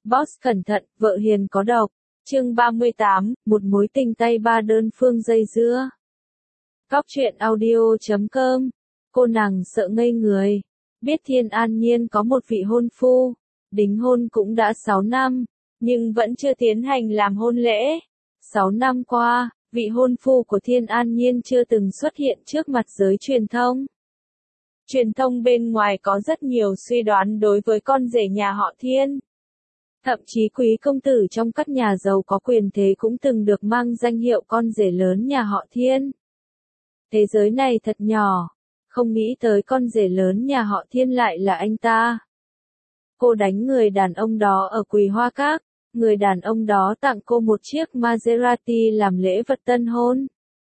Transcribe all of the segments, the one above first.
Boss cẩn thận, vợ hiền có độc. Chương 38, một mối tình tay ba đơn phương dây dưa. Cóc truyện audio.com. Cô nàng sợ ngây người. Biết Thiên An Nhiên có một vị hôn phu. Đính hôn cũng đã 6 năm, nhưng vẫn chưa tiến hành làm hôn lễ. 6 năm qua, vị hôn phu của Thiên An Nhiên chưa từng xuất hiện trước mặt giới truyền thông. Truyền thông bên ngoài có rất nhiều suy đoán đối với con rể nhà họ Thiên. Thậm chí quý công tử trong các nhà giàu có quyền thế cũng từng được mang danh hiệu con rể lớn nhà họ Thiên. Thế giới này thật nhỏ, không nghĩ tới con rể lớn nhà họ Thiên lại là anh ta. Cô đánh người đàn ông đó ở Quỳ Hoa Các, người đàn ông đó tặng cô một chiếc Maserati làm lễ vật tân hôn.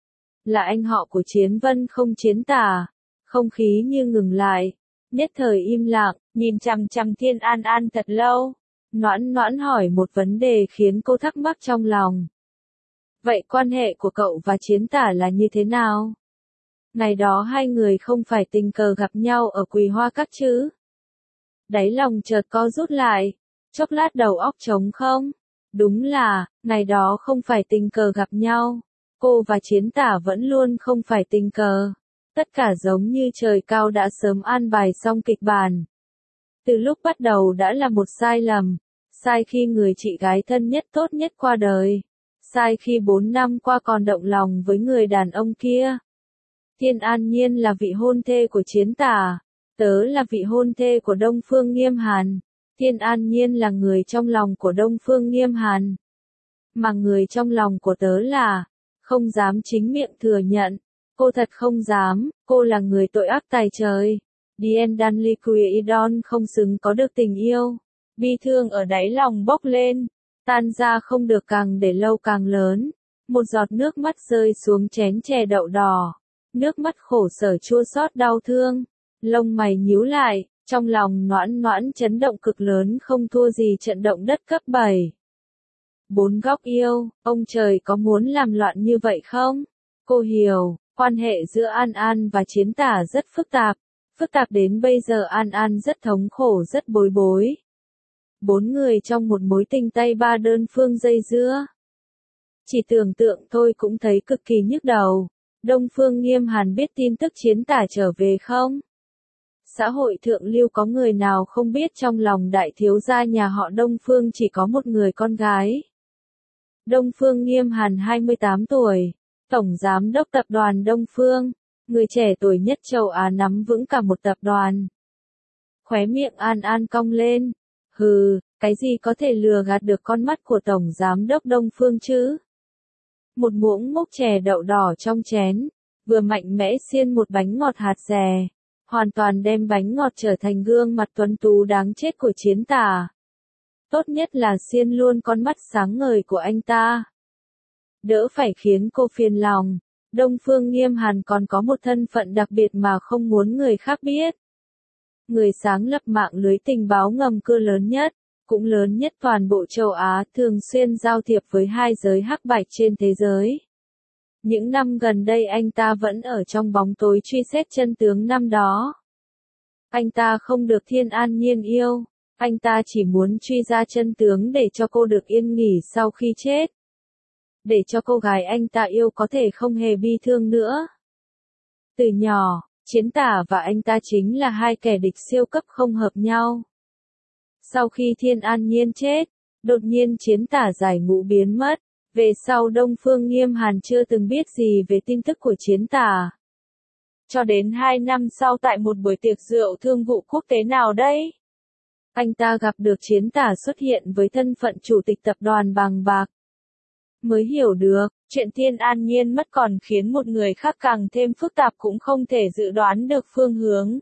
Là anh họ của Chiến Vân không Chiến Tả, không khí như ngừng lại, nhất thời im lặng, nhìn chằm chằm Thiên An An thật lâu. Noãn Noãn hỏi một vấn đề khiến cô thắc mắc trong lòng. Vậy quan hệ của cậu và Chiến Tả là như thế nào? Ngày đó hai người không phải tình cờ gặp nhau ở Quỳ Hoa Các chứ? Đáy lòng chợt co rút lại, chốc lát đầu óc trống không? Đúng là, ngày đó không phải tình cờ gặp nhau. Cô và Chiến Tả vẫn luôn không phải tình cờ. Tất cả giống như trời cao đã sớm an bài xong kịch bản. Từ lúc bắt đầu đã là một sai lầm. Sai khi người chị gái thân nhất tốt nhất qua đời. Sai khi 4 năm qua còn động lòng với người đàn ông kia. Thiên An Nhiên là vị hôn thê của Chiến Tả. Tớ là vị hôn thê của Đông Phương Nghiêm Hàn. Thiên An Nhiên là người trong lòng của Đông Phương Nghiêm Hàn. Mà người trong lòng của tớ là, không dám chính miệng thừa nhận. Cô thật không dám, cô là người tội ác tày trời. Dien Dan Liquidon không xứng có được tình yêu. Bi thương ở đáy lòng bốc lên, tan ra không được càng để lâu càng lớn. Một giọt nước mắt rơi xuống chén chè đậu đỏ. Nước mắt khổ sở chua xót đau thương. Lông mày nhíu lại, trong lòng Noãn Noãn chấn động cực lớn không thua gì trận động đất cấp 7. 4 góc yêu, ông trời có muốn làm loạn như vậy không? Cô hiểu, quan hệ giữa An An và Chiến Tả rất phức tạp. Phức tạp đến bây giờ An An rất thống khổ rất bối rối. 4 người trong một mối tình tay ba đơn phương dây dưa. Chỉ tưởng tượng thôi cũng thấy cực kỳ nhức đầu. Đông Phương Nghiêm Hàn biết tin tức Chiến Tả trở về không? Xã hội thượng lưu có người nào không biết trong lòng đại thiếu gia nhà họ Đông Phương chỉ có một người con gái. Đông Phương Nghiêm Hàn 28 tuổi, Tổng Giám đốc Tập đoàn Đông Phương, người trẻ tuổi nhất châu Á nắm vững cả một tập đoàn. Khóe miệng An An cong lên. Hừ, cái gì có thể lừa gạt được con mắt của Tổng Giám đốc Đông Phương chứ? Một muỗng múc chè đậu đỏ trong chén, vừa mạnh mẽ xiên một bánh ngọt hạt dè, hoàn toàn đem bánh ngọt trở thành gương mặt tuấn tú đáng chết của Chiến Tả. Tốt nhất là xiên luôn con mắt sáng ngời của anh ta. Đỡ phải khiến cô phiền lòng, Đông Phương Nghiêm Hàn còn có một thân phận đặc biệt mà không muốn người khác biết. Người sáng lập mạng lưới tình báo ngầm cưa lớn nhất, cũng lớn nhất toàn bộ châu Á, thường xuyên giao thiệp với hai giới hắc bạch trên thế giới. Những năm gần đây anh ta vẫn ở trong bóng tối truy xét chân tướng năm đó. Anh ta không được Thiên An Nhiên yêu, anh ta chỉ muốn truy ra chân tướng để cho cô được yên nghỉ sau khi chết. Để cho cô gái anh ta yêu có thể không hề bi thương nữa. Từ nhỏ, Chiến Tả và anh ta chính là hai kẻ địch siêu cấp không hợp nhau. Sau khi Thiên An Nhiên chết, đột nhiên Chiến Tả giải ngũ biến mất. Về sau Đông Phương Nghiêm Hàn chưa từng biết gì về tin tức của Chiến Tả. Cho đến 2 năm sau tại một buổi tiệc rượu thương vụ quốc tế nào đấy, anh ta gặp được Chiến Tả xuất hiện với thân phận chủ tịch tập đoàn Bằng Bạc. Mới hiểu được, chuyện Thiên An Nhiên mất còn khiến một người khác càng thêm phức tạp cũng không thể dự đoán được phương hướng.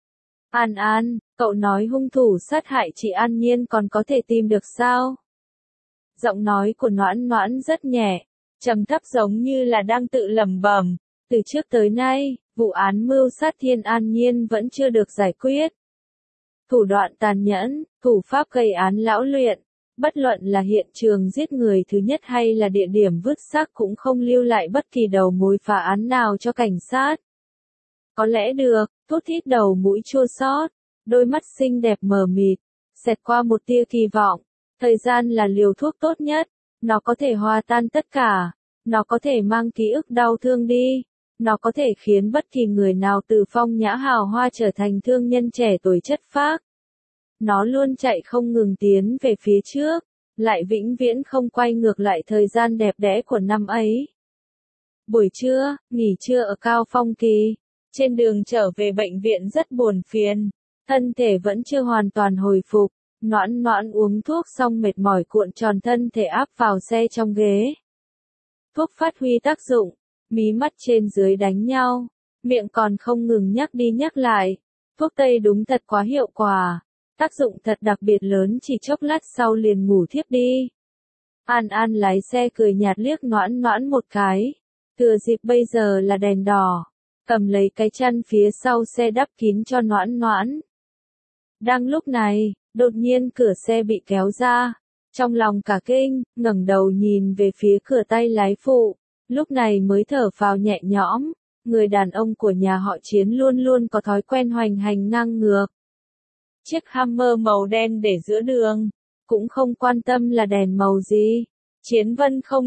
An An, cậu nói hung thủ sát hại chị An Nhiên còn có thể tìm được sao? Giọng nói của Noãn Noãn rất nhẹ, trầm thấp giống như là đang tự lẩm bẩm. Từ trước tới nay, vụ án mưu sát Thiên An Nhiên vẫn chưa được giải quyết. Thủ đoạn tàn nhẫn, thủ pháp gây án lão luyện, bất luận là hiện trường giết người thứ nhất hay là địa điểm vứt xác cũng không lưu lại bất kỳ đầu mối phá án nào cho cảnh sát. Có lẽ được, thút thít đầu mũi chua xót, đôi mắt xinh đẹp mờ mịt, xẹt qua một tia kỳ vọng. Thời gian là liều thuốc tốt nhất, nó có thể hòa tan tất cả, nó có thể mang ký ức đau thương đi, nó có thể khiến bất kỳ người nào từ phong nhã hào hoa trở thành thương nhân trẻ tuổi chất phác. Nó luôn chạy không ngừng tiến về phía trước, lại vĩnh viễn không quay ngược lại thời gian đẹp đẽ của năm ấy. Buổi trưa, nghỉ trưa ở Cao Phong Kỳ, trên đường trở về bệnh viện rất buồn phiền, thân thể vẫn chưa hoàn toàn hồi phục, Noãn Noãn uống thuốc xong mệt mỏi cuộn tròn thân thể áp vào xe trong ghế. Thuốc phát huy tác dụng, mí mắt trên dưới đánh nhau, miệng còn không ngừng nhắc đi nhắc lại, thuốc tây đúng thật quá hiệu quả, tác dụng thật đặc biệt lớn, chỉ chốc lát sau liền ngủ thiếp đi. An An lái xe cười nhạt liếc Noãn Noãn một cái, thừa dịp bây giờ là đèn đỏ, cầm lấy cái chăn phía sau xe đắp kín cho Noãn Noãn. Đang lúc này, đột nhiên cửa xe bị kéo ra, trong lòng cả kinh, ngẩng đầu nhìn về phía cửa tay lái phụ, lúc này mới thở phào nhẹ nhõm, người đàn ông của nhà họ Chiến luôn luôn có thói quen hoành hành ngang ngược. Chiếc Hummer màu đen để giữa đường, cũng không quan tâm là đèn màu gì. Chiến Vân không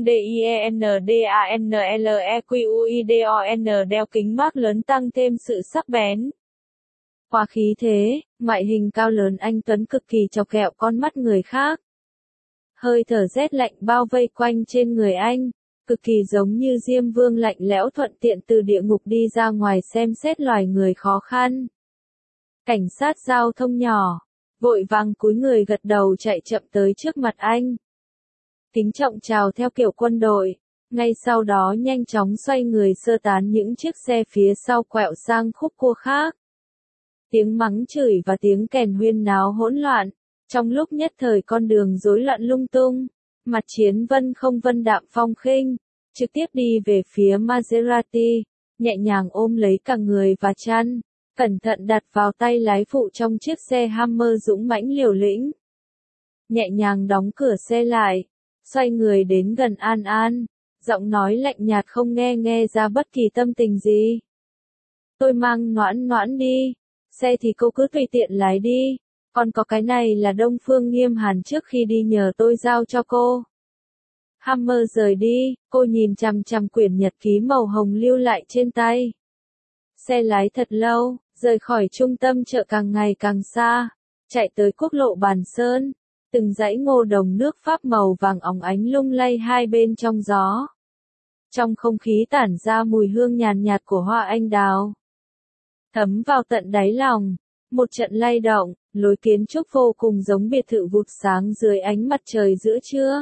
DIENDANNLEQUIDON đeo kính mác lớn tăng thêm sự sắc bén. Qua khí thế, ngoại hình cao lớn anh Tuấn cực kỳ chọc ghẹo con mắt người khác. Hơi thở rét lạnh bao vây quanh trên người anh, cực kỳ giống như Diêm Vương lạnh lẽo thuận tiện từ địa ngục đi ra ngoài xem xét loài người khó khăn. Cảnh sát giao thông nhỏ, vội vàng cúi người gật đầu chạy chậm tới trước mặt anh. Kính trọng chào theo kiểu quân đội, ngay sau đó nhanh chóng xoay người sơ tán những chiếc xe phía sau quẹo sang khúc cua khác. Tiếng mắng chửi và tiếng kèn huyên náo hỗn loạn, trong lúc nhất thời con đường rối loạn lung tung, mặt Chiến Vân không vân đạm phong khinh, trực tiếp đi về phía Maserati, nhẹ nhàng ôm lấy cả người và chăn, cẩn thận đặt vào tay lái phụ trong chiếc xe Hummer dũng mãnh liều lĩnh. Nhẹ nhàng đóng cửa xe lại, xoay người đến gần An An, giọng nói lạnh nhạt không nghe ra bất kỳ tâm tình gì. Tôi mang Noãn Noãn đi, xe thì cô cứ tùy tiện lái đi, còn có cái này là Đông Phương Nghiêm Hàn trước khi đi nhờ tôi giao cho cô. Hummer rời đi, cô nhìn chằm chằm quyển nhật ký màu hồng lưu lại trên tay. Xe lái thật lâu, rời khỏi trung tâm chợ càng ngày càng xa, chạy tới quốc lộ Bàn Sơn, từng dãy ngô đồng nước Pháp màu vàng óng ánh lung lay hai bên trong gió. Trong không khí tản ra mùi hương nhàn nhạt của hoa anh đào. Thấm vào tận đáy lòng, một trận lay động, lối kiến trúc vô cùng giống biệt thự vụt sáng dưới ánh mặt trời giữa trưa.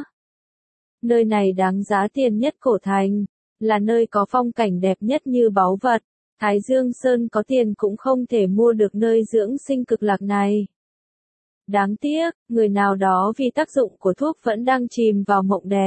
Nơi này đáng giá tiền nhất cổ thành, là nơi có phong cảnh đẹp nhất như báu vật. Thái Dương Sơn có tiền cũng không thể mua được nơi dưỡng sinh cực lạc này. Đáng tiếc, người nào đó vì tác dụng của thuốc vẫn đang chìm vào mộng đẹp.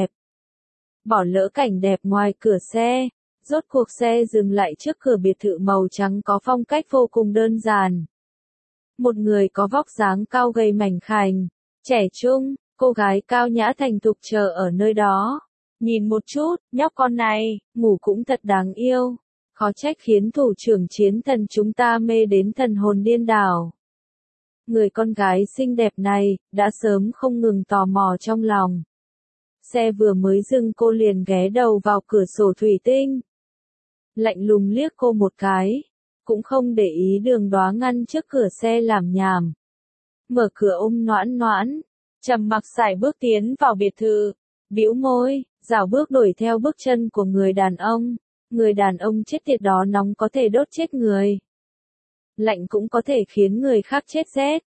Bỏ lỡ cảnh đẹp ngoài cửa xe, rốt cuộc xe dừng lại trước cửa biệt thự màu trắng có phong cách vô cùng đơn giản. Một người có vóc dáng cao gầy mảnh khảnh, trẻ trung, cô gái cao nhã thành thục chờ ở nơi đó. Nhìn một chút, nhóc con này, ngủ cũng thật đáng yêu. Khó trách khiến thủ trưởng Chiến Thần chúng ta mê đến thần hồn điên đảo. Người con gái xinh đẹp này, đã sớm không ngừng tò mò trong lòng. Xe vừa mới dừng cô liền ghé đầu vào cửa sổ thủy tinh. Lạnh lùng liếc cô một cái, cũng không để ý Đường Đoá ngăn trước cửa xe làm nhảm. Mở cửa ôm Noãn Noãn, trầm mặc sải bước tiến vào biệt thự, bĩu môi, rảo bước đuổi theo bước chân của người đàn ông. Người đàn ông chết tiệt đó nóng có thể đốt chết người. Lạnh cũng có thể khiến người khác chết rét.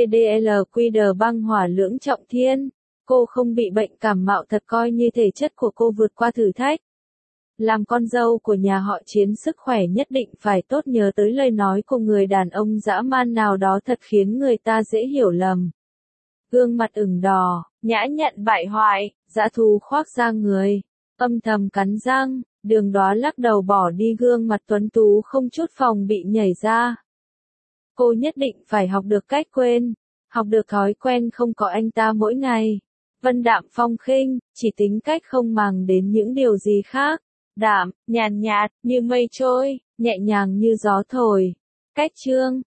DDLQD băng hỏa lưỡng trọng thiên. Cô không bị bệnh cảm mạo thật coi như thể chất của cô vượt qua thử thách. Làm con dâu của nhà họ Chiến sức khỏe nhất định phải tốt, nhớ tới lời nói của người đàn ông dã man nào đó thật khiến người ta dễ hiểu lầm. Gương mặt ửng đỏ, nhã nhặn bại hoại, dã thú khoác ra người, âm thầm cắn răng. Đường Đoá lắc đầu bỏ đi, gương mặt tuấn tú không chút phòng bị nhảy ra. Cô nhất định phải học được cách quên, học được thói quen không có anh ta mỗi ngày. Vân đạm phong khinh, chỉ tính cách không màng đến những điều gì khác. Đạm, nhàn nhạt, như mây trôi, nhẹ nhàng như gió thổi. Cách chương